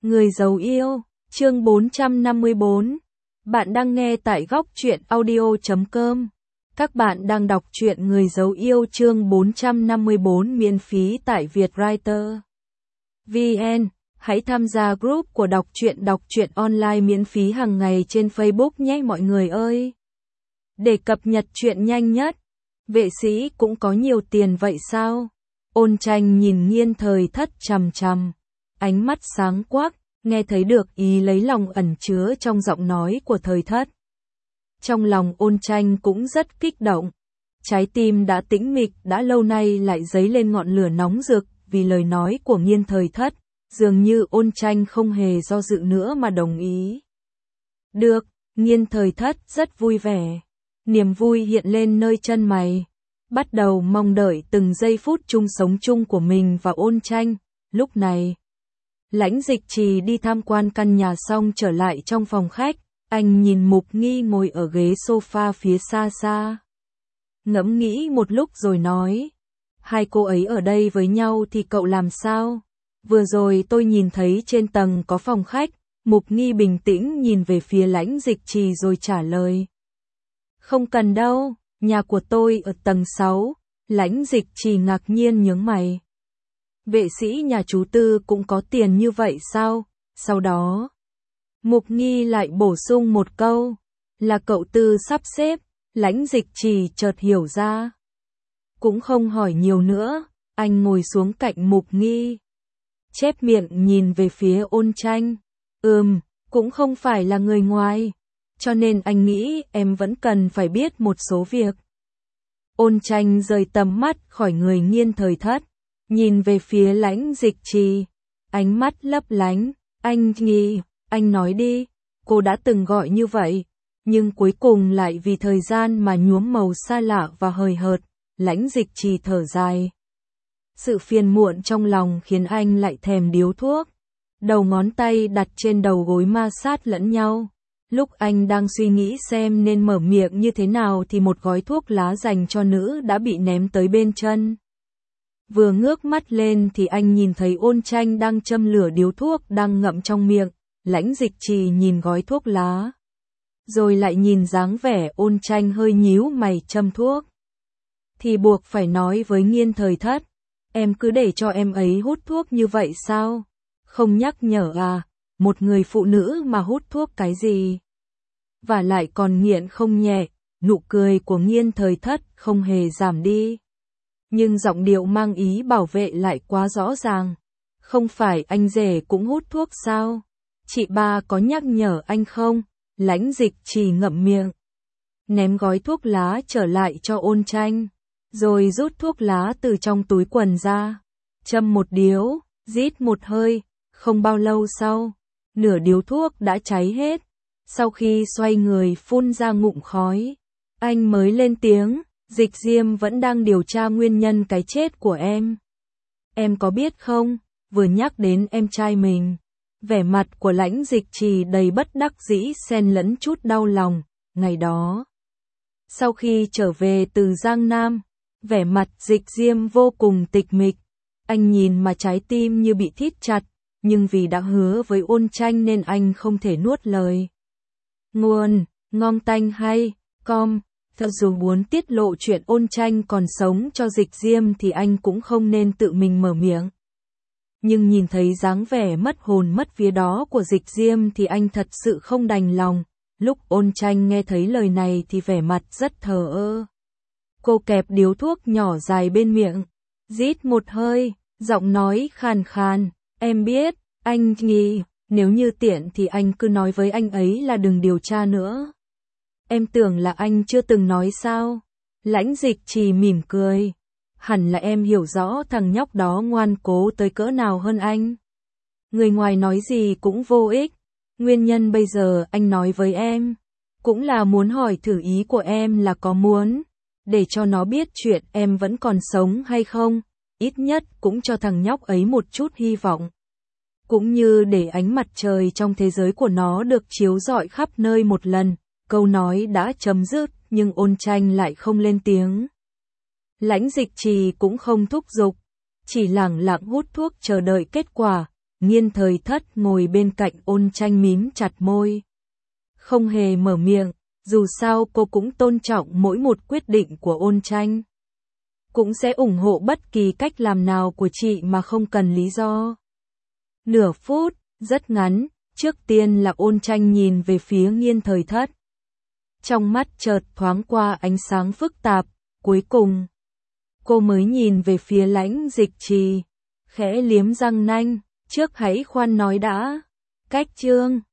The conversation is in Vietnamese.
Người giấu yêu, chương 454. Bạn đang nghe tại góc truyện audio.com. Các bạn đang đọc truyện Người giấu yêu chương 454 miễn phí tại Vietwriter VN. Hãy tham gia group của đọc truyện online miễn phí hàng ngày trên Facebook nhé mọi người ơi. Để cập nhật truyện nhanh nhất. Vệ sĩ cũng có nhiều tiền vậy sao? Ôn Tranh nhìn Nghiên Thời Thất chằm chằm, ánh mắt sáng quắc, nghe thấy được ý lấy lòng ẩn chứa trong giọng nói của Thời Thất. Trong lòng Ôn Tranh cũng rất kích động, trái tim đã tĩnh mịch đã lâu nay lại dấy lên ngọn lửa nóng rực vì lời nói của Nghiên Thời Thất, dường như Ôn Tranh không hề do dự nữa mà đồng ý. Được, Nghiên Thời Thất rất vui vẻ, niềm vui hiện lên nơi chân mày. Bắt đầu mong đợi từng giây phút chung sống chung của mình và Ôn Tranh. Lúc này, Lãnh Dịch Trì đi tham quan căn nhà xong trở lại trong phòng khách, anh nhìn Mục Nghi ngồi ở ghế sofa phía xa xa. Ngẫm nghĩ một lúc rồi nói, hai cô ấy ở đây với nhau thì cậu làm sao? Vừa rồi tôi nhìn thấy trên tầng có phòng khách. Mục Nghi bình tĩnh nhìn về phía Lãnh Dịch Trì rồi trả lời. Không cần đâu. Nhà của tôi ở tầng 6, Lãnh Dịch Trì ngạc nhiên nhướng mày. Vệ sĩ nhà chú Tư cũng có tiền như vậy sao? Sau đó, Mục Nghi lại bổ sung một câu, là cậu Tư sắp xếp. Lãnh Dịch Trì chợt hiểu ra. Cũng không hỏi nhiều nữa, anh ngồi xuống cạnh Mục Nghi. Chép miệng nhìn về phía Ôn Tranh. Cũng không phải là người ngoài. Cho nên anh nghĩ em vẫn cần phải biết một số việc. Ôn Tranh rời tầm mắt khỏi người Nghiên Thời Thất, nhìn về phía Lãnh Dịch Trì, ánh mắt lấp lánh. Anh Nghi, anh nói đi, cô đã từng gọi như vậy, nhưng cuối cùng lại vì thời gian mà nhuốm màu xa lạ và hời hợt. Lãnh Dịch Trì thở dài. Sự phiền muộn trong lòng khiến anh lại thèm điếu thuốc. Đầu ngón tay đặt trên đầu gối ma sát lẫn nhau. Lúc anh đang suy nghĩ xem nên mở miệng như thế nào thì một gói thuốc lá dành cho nữ đã bị ném tới bên chân. Vừa ngước mắt lên thì anh nhìn thấy Ôn Tranh đang châm lửa điếu thuốc đang ngậm trong miệng. Lãnh Dịch Trì nhìn gói thuốc lá, rồi lại nhìn dáng vẻ Ôn Tranh hơi nhíu mày châm thuốc. Thì buộc phải nói với Nghiên Thời Thất, em cứ để cho em ấy hút thuốc như vậy sao? Không nhắc nhở à? Một người phụ nữ mà hút thuốc cái gì? Và lại còn nghiện không nhẹ. Nụ cười của Nghiên Thời Thất không hề giảm đi. Nhưng giọng điệu mang ý bảo vệ lại quá rõ ràng. Không phải anh rể cũng hút thuốc sao? Chị ba có nhắc nhở anh không? Lãnh Dịch Trì ngậm miệng, ném gói thuốc lá trở lại cho Ôn Tranh, rồi rút thuốc lá từ trong túi quần ra, châm một điếu, rít một hơi. Không bao lâu sau, nửa điếu thuốc đã cháy hết. Sau khi xoay người phun ra ngụm khói, anh mới lên tiếng, Dịch Diêm vẫn đang điều tra nguyên nhân cái chết của em. Em có biết không, vừa nhắc đến em trai mình, vẻ mặt của Lãnh Dịch Trì đầy bất đắc dĩ xen lẫn chút đau lòng. Ngày đó, sau khi trở về từ Giang Nam, vẻ mặt Dịch Diêm vô cùng tịch mịch. Anh nhìn mà trái tim như bị thít chặt. Nhưng vì đã hứa với Ôn Tranh nên anh không thể nuốt lời. Nguồn, ngon tanh hay, com, thật dù muốn tiết lộ chuyện Ôn Tranh còn sống cho Dịch Diêm thì anh cũng không nên tự mình mở miệng. Nhưng nhìn thấy dáng vẻ mất hồn mất vía đó của Dịch Diêm thì anh thật sự không đành lòng. Lúc Ôn Tranh nghe thấy lời này thì vẻ mặt rất thờ ơ. Cô kẹp điếu thuốc nhỏ dài bên miệng, rít một hơi, giọng nói khàn khàn. Em biết, anh Nghi, nếu như tiện thì anh cứ nói với anh ấy là đừng điều tra nữa. Em tưởng là anh chưa từng nói sao? Lãnh Dịch Trì mỉm cười. Hẳn là em hiểu rõ thằng nhóc đó ngoan cố tới cỡ nào hơn anh. Người ngoài nói gì cũng vô ích. Nguyên nhân bây giờ anh nói với em, cũng là muốn hỏi thử ý của em là có muốn để cho nó biết chuyện em vẫn còn sống hay không. Ít nhất cũng cho thằng nhóc ấy một chút hy vọng. Cũng như để ánh mặt trời trong thế giới của nó được chiếu rọi khắp nơi một lần. Câu nói đã chấm dứt, nhưng Ôn Tranh lại không lên tiếng. Lãnh Dịch Trì cũng không thúc giục, chỉ lẳng lặng hút thuốc chờ đợi kết quả. Nghiên Thời Thất ngồi bên cạnh Ôn Tranh mím chặt môi. Không hề mở miệng, dù sao cô cũng tôn trọng mỗi một quyết định của Ôn Tranh. Cũng sẽ ủng hộ bất kỳ cách làm nào của chị mà không cần lý do. Nửa phút, rất ngắn, trước tiên là Ôn Tranh nhìn về phía Nghiên Thời Thất. Trong mắt chợt thoáng qua ánh sáng phức tạp, cuối cùng cô mới nhìn về phía Lãnh Dịch Trì, khẽ liếm răng nanh, trước hãy khoan nói đã. Cách chương